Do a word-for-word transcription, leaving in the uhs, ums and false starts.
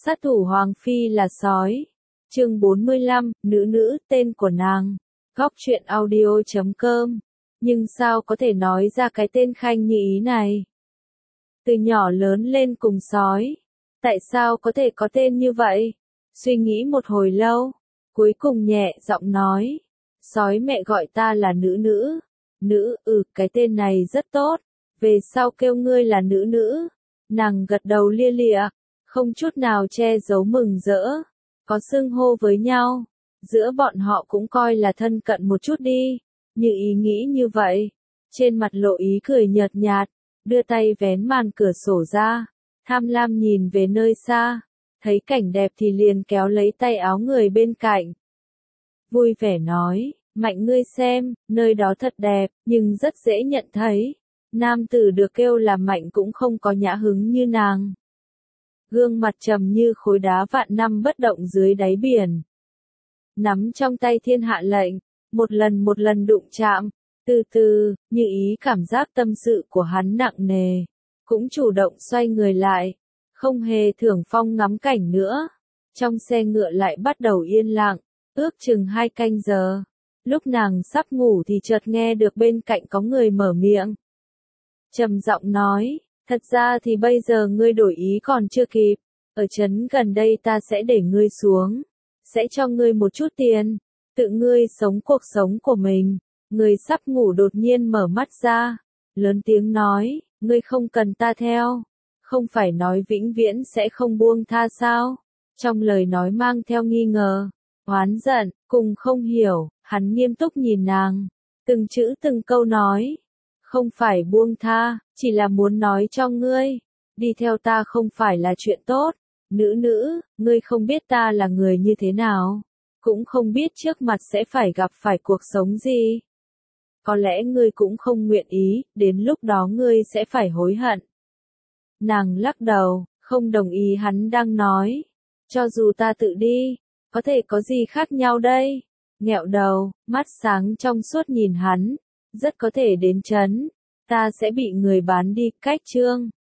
Sát thủ Hoàng Phi là sói. Chương bốn mươi lăm, nữ nữ, tên của nàng. Góc truyện audio chấm com. Nhưng sao có thể nói ra cái tên Khanh như ý này? Từ nhỏ lớn lên cùng sói. Tại sao có thể có tên như vậy? Suy nghĩ một hồi lâu. Cuối cùng nhẹ giọng nói. Sói mẹ gọi ta là nữ nữ. Nữ, ừ, cái tên này rất tốt. Về sau kêu ngươi là nữ nữ. Nàng gật đầu lia lịa. Không chút nào che giấu mừng rỡ. Có xưng hô với nhau. Giữa bọn họ cũng coi là thân cận một chút đi. Như ý nghĩ như vậy. Trên mặt lộ ý cười nhợt nhạt. Đưa tay vén màn cửa sổ ra. Tham lam nhìn về nơi xa. Thấy cảnh đẹp thì liền kéo lấy tay áo người bên cạnh. Vui vẻ nói, Mạnh ngươi xem, nơi đó thật đẹp, nhưng rất dễ nhận thấy. Nam tử được kêu là Mạnh cũng không có nhã hứng như nàng. Gương mặt trầm như khối đá vạn năm bất động dưới đáy biển. Nắm trong tay thiên hạ lệnh, một lần một lần đụng chạm, từ từ, như ý cảm giác tâm sự của hắn nặng nề. Cũng chủ động xoay người lại, không hề thưởng phong ngắm cảnh nữa. Trong xe ngựa lại bắt đầu yên lặng, ước chừng hai canh giờ. Lúc nàng sắp ngủ thì chợt nghe được bên cạnh có người mở miệng. Trầm giọng nói, thật ra thì bây giờ ngươi đổi ý còn chưa kịp. Ở trấn gần đây ta sẽ để ngươi xuống. Sẽ cho ngươi một chút tiền. Tự ngươi sống cuộc sống của mình. Ngươi sắp ngủ đột nhiên mở mắt ra. Lớn tiếng nói, ngươi không cần ta theo. Không phải nói vĩnh viễn sẽ không buông tha sao? Trong lời nói mang theo nghi ngờ, oán giận, cùng không hiểu, hắn nghiêm túc nhìn nàng. Từng chữ từng câu nói. Không phải buông tha, chỉ là muốn nói cho ngươi. Đi theo ta không phải là chuyện tốt. Nữ nữ, ngươi không biết ta là người như thế nào. Cũng không biết trước mặt sẽ phải gặp phải cuộc sống gì. Có lẽ ngươi cũng không nguyện ý, đến lúc đó ngươi sẽ phải hối hận. Nàng lắc đầu, không đồng ý hắn đang nói. Cho dù ta tự đi, có thể có gì khác nhau đây? Nghẹo đầu, mắt sáng trong suốt nhìn hắn. Rất có thể đến trấn. Ta sẽ bị người bán đi, cách chương.